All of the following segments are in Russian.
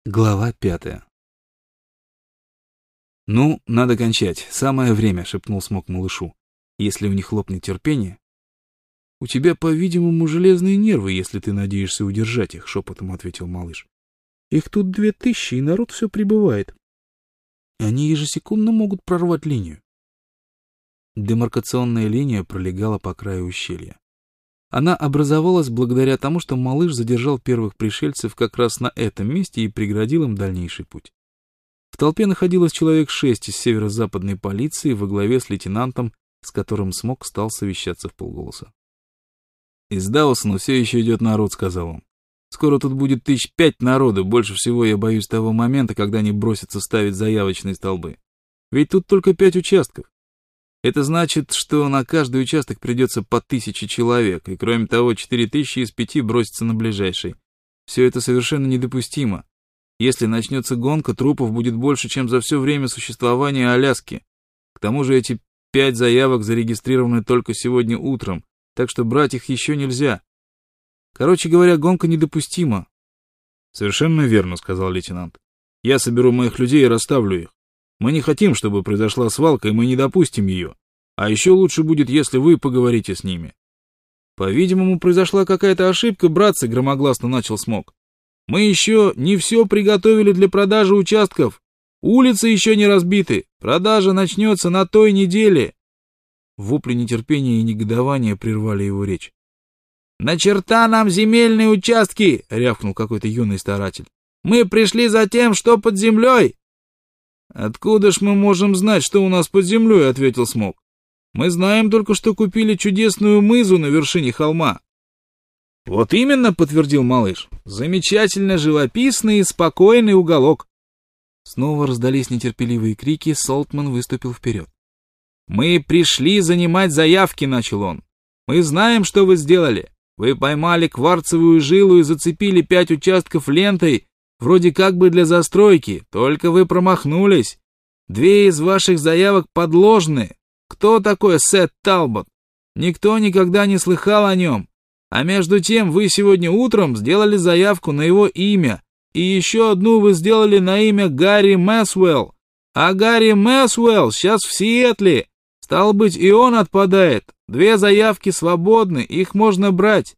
Глава 5. «Ну, надо кончать. Самое время», — шепнул Смок малышу. «Если у них лопнет терпение...» «У тебя, по-видимому, железные нервы, если ты надеешься удержать их», — шепотом ответил малыш. «Их тут 2000, и народ все прибывает. Они ежесекундно могут прорвать линию». Демаркационная линия пролегала по краю ущелья. Она образовалась благодаря тому, что малыш задержал первых пришельцев как раз на этом месте и преградил им дальнейший путь. В толпе находилось человек 6 из северо-западной полиции во главе с лейтенантом, с которым Смок стал совещаться вполголоса. «Из Даусона все еще идет народ», — сказал он. «Скоро тут будет 5 народу, больше всего я боюсь того момента, когда они бросятся ставить заявочные столбы. Ведь тут только 5 участков. Это значит, что на каждый участок придется по 1000 человек, и кроме того 4000 из 5 бросятся на ближайший. Все это совершенно недопустимо. Если начнется гонка, трупов будет больше, чем за все время существования Аляски. К тому же эти 5 заявок зарегистрированы только сегодня утром, так что брать их еще нельзя. Короче говоря, гонка недопустима». «Совершенно верно», — сказал лейтенант. «Я соберу моих людей и расставлю их. Мы не хотим, чтобы произошла свалка, и мы не допустим ее. А еще лучше будет, если вы поговорите с ними». «По-видимому, произошла какая-то ошибка, братцы», — громогласно начал Смок. «Мы еще не все приготовили для продажи участков. Улицы еще не разбиты. Продажа начнется на той неделе». Вопли нетерпения и негодования прервали его речь. «На черта нам земельные участки!» — рявкнул какой-то юный старатель. «Мы пришли за тем, что под землей!» «Откуда ж мы можем знать, что у нас под землей?» — ответил Смок. «Мы знаем только, что купили чудесную мызу на вершине холма». «Вот именно», — подтвердил малыш. «Замечательно живописный и спокойный уголок». Снова раздались нетерпеливые крики, Солтман выступил вперед. «Мы пришли занимать заявки», — начал он. «Мы знаем, что вы сделали. Вы поймали кварцевую жилу и зацепили 5 участков лентой, вроде как бы для застройки, только вы промахнулись. 2 из ваших заявок подложны. Кто такой Сет Талбот? Никто никогда не слыхал о нем. А между тем вы сегодня утром сделали заявку на его имя, и еще одну вы сделали на имя Гарри Мэсуэлл. А Гарри Мэсуэлл сейчас в Сиэтле. Стало быть, и он отпадает. 2 заявки свободны, их можно брать».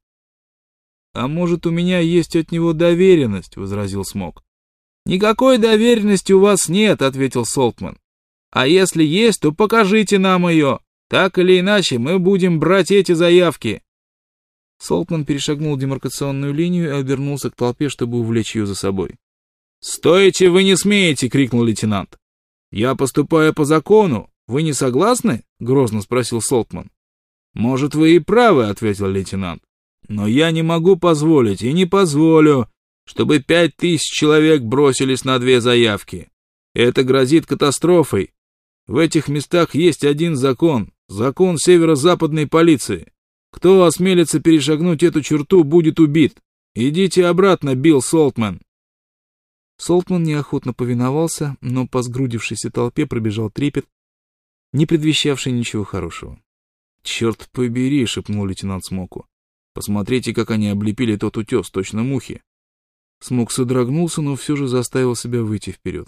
«А может, у меня есть от него доверенность?» — возразил Смок. «Никакой доверенности у вас нет», — ответил Солтман. «А если есть, то покажите нам ее. Так или иначе, мы будем брать эти заявки». Солтман перешагнул демаркационную линию и обернулся к толпе, чтобы увлечь ее за собой. «Стойте, вы не смеете!» — крикнул лейтенант. «Я поступаю по закону. Вы не согласны?» — грозно спросил Солтман. «Может, вы и правы», — ответил лейтенант. «Но я не могу позволить и не позволю, чтобы 5000 человек бросились на 2 заявки. Это грозит катастрофой. В этих местах есть один закон — закон северо-западной полиции. Кто осмелится перешагнуть эту черту, будет убит. Идите обратно, Билл Солтман». Солтман неохотно повиновался, но по сгрудившейся толпе пробежал трепет, не предвещавший ничего хорошего. «Черт побери», — шепнул лейтенант Смоку. «Посмотрите, как они облепили тот утес, точно мухи». Смок содрогнулся, но все же заставил себя выйти вперед.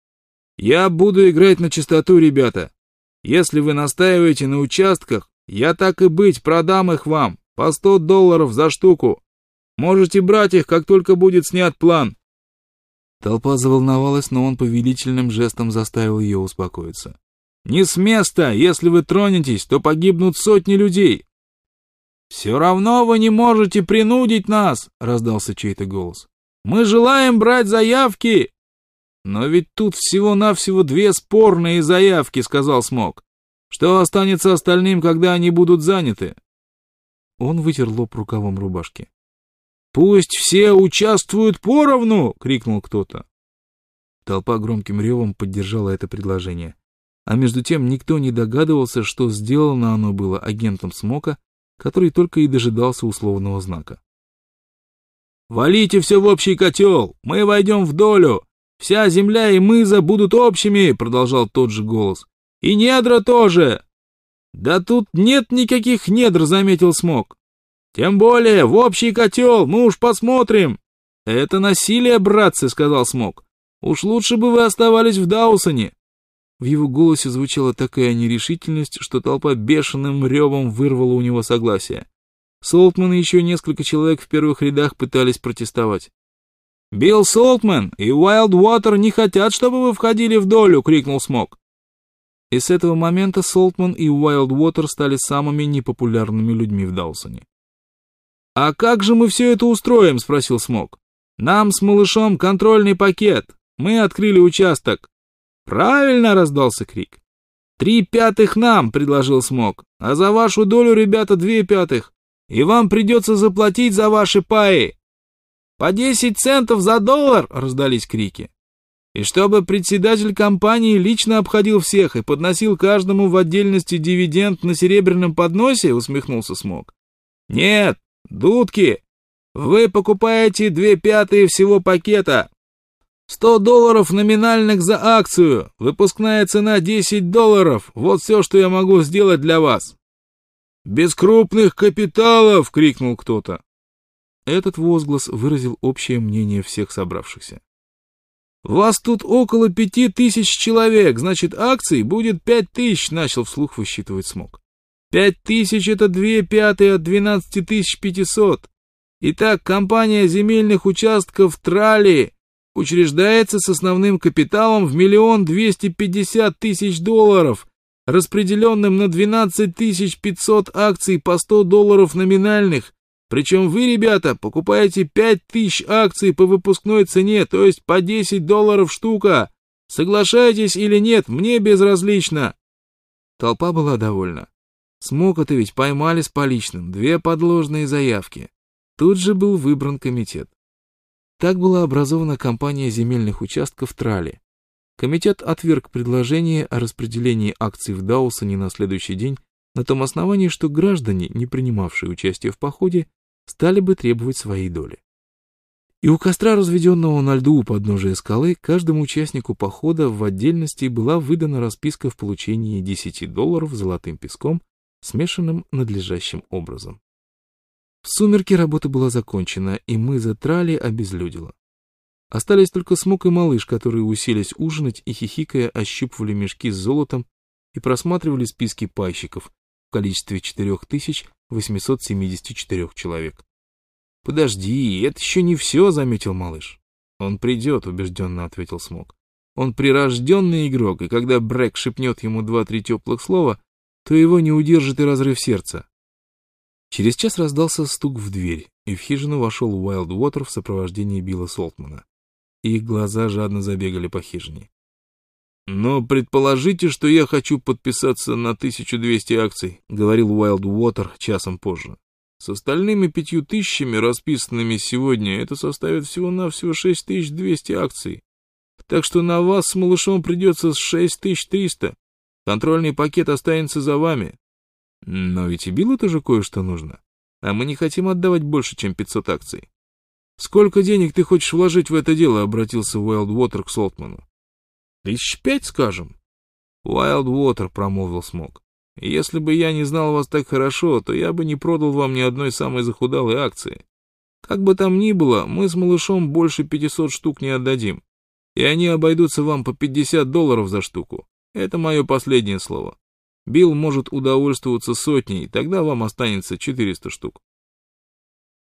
«Я буду играть на чистоту, ребята. Если вы настаиваете на участках, я так и быть продам их вам по $100 за штуку. Можете брать их, как только будет снят план». Толпа заволновалась, но он повелительным жестом заставил ее успокоиться. «Не с места! Если вы тронетесь, то погибнут сотни людей!» «Все равно вы не можете принудить нас!» — раздался чей-то голос. «Мы желаем брать заявки!» «Но ведь тут всего-навсего 2 спорные заявки», — сказал Смок. «Что останется остальным, когда они будут заняты?» Он вытер лоб рукавом рубашки. «Пусть все участвуют поровну!» — крикнул кто-то. Толпа громким ревом поддержала это предложение. А между тем никто не догадывался, что сделано оно было агентом Смока, который только и дожидался условного знака. «Валите все в общий котел! Мы войдем в долю! Вся земля и мыза будут общими!» — продолжал тот же голос. «И недра тоже!» «Да тут нет никаких недр», — заметил Смок. «Тем более в общий котел, мы уж посмотрим!» «Это насилие, братцы», — сказал Смок. «Уж лучше бы вы оставались в Даусоне». В его голосе звучала такая нерешительность, что толпа бешеным ревом вырвала у него согласие. Солтман и еще несколько человек в первых рядах пытались протестовать. «Билл Солтман и Уайлдвотер не хотят, чтобы вы входили в долю!» — крикнул Смок. И с этого момента Солтман и Уайлдвотер стали самыми непопулярными людьми в Даусоне. «А как же мы все это устроим?» — спросил Смок. «Нам с малышом контрольный пакет. Мы открыли участок». «Правильно!» — раздался крик. 3/5 нам!» — предложил Смок. «А за вашу долю, ребята, 2/5. И вам придется заплатить за ваши паи». «По 10 центов за доллар!» — раздались крики. «И чтобы председатель компании лично обходил всех и подносил каждому в отдельности дивиденд на серебряном подносе?» — усмехнулся Смок. «Нет, дудки! Вы покупаете 2/5 всего пакета. $100 номинальных за акцию. Выпускная цена $10. Вот все, что я могу сделать для вас». «Без крупных капиталов!» — крикнул кто-то. Этот возглас выразил общее мнение всех собравшихся. «Вас тут около 5000 человек, значит, акций будет 5000, начал вслух высчитывать Смок. 5000 — это 2/5 от 12500. Итак, компания земельных участков Трали учреждается с основным капиталом в $1 250 000, распределенным на 12 500 акций по $100 номинальных. Причем вы, ребята, покупаете 5000 акций по выпускной цене, то есть по $10 штука. Соглашаетесь или нет, мне безразлично». Толпа была довольна. Смока-то ведь поймали с поличным, 2 подложные заявки. Тут же был выбран комитет. Так была образована компания земельных участков Трали. Комитет отверг предложение о распределении акций в Даусоне на следующий день на том основании, что граждане, не принимавшие участие в походе, стали бы требовать своей доли. И у костра, разведенного на льду у подножия скалы, каждому участнику похода в отдельности была выдана расписка в получении $10 золотым песком, смешанным надлежащим образом. В сумерки работа была закончена, и мыза Трали обезлюдила. Остались только Смок и малыш, которые уселись ужинать и, хихикая, ощупывали мешки с золотом и просматривали списки пайщиков в количестве 4874 человек. «Подожди, это еще не все», — заметил малыш. «Он придет», — убежденно ответил Смок. «Он прирожденный игрок, и когда Брэк шепнет ему 2-3 теплых слова, то его не удержит и разрыв сердца». Через час раздался стук в дверь, и в хижину вошел Уайлдвотер в сопровождении Билла Солтмана. Их глаза жадно забегали по хижине. «Но предположите, что я хочу подписаться на 1200 акций», — говорил Уайлдвотер часом позже. «С остальными 5000, расписанными сегодня, это составит всего-навсего 6200 акций. Так что на вас с малышом придется 6300. Контрольный пакет останется за вами. Но ведь и Биллу тоже кое-что нужно, а мы не хотим отдавать больше, чем 500 акций. Сколько денег ты хочешь вложить в это дело?» — обратился Уайлдвотер к Солтману. 5 скажем. «Уайлдвотер», — промолвил Смок, — «если бы я не знал вас так хорошо, то я бы не продал вам ни одной самой захудалой акции. Как бы там ни было, мы с малышом больше 500 штук не отдадим, и они обойдутся вам по $50 за штуку. Это мое последнее слово. Билл может удовольствоваться 100, тогда вам останется 400 штук».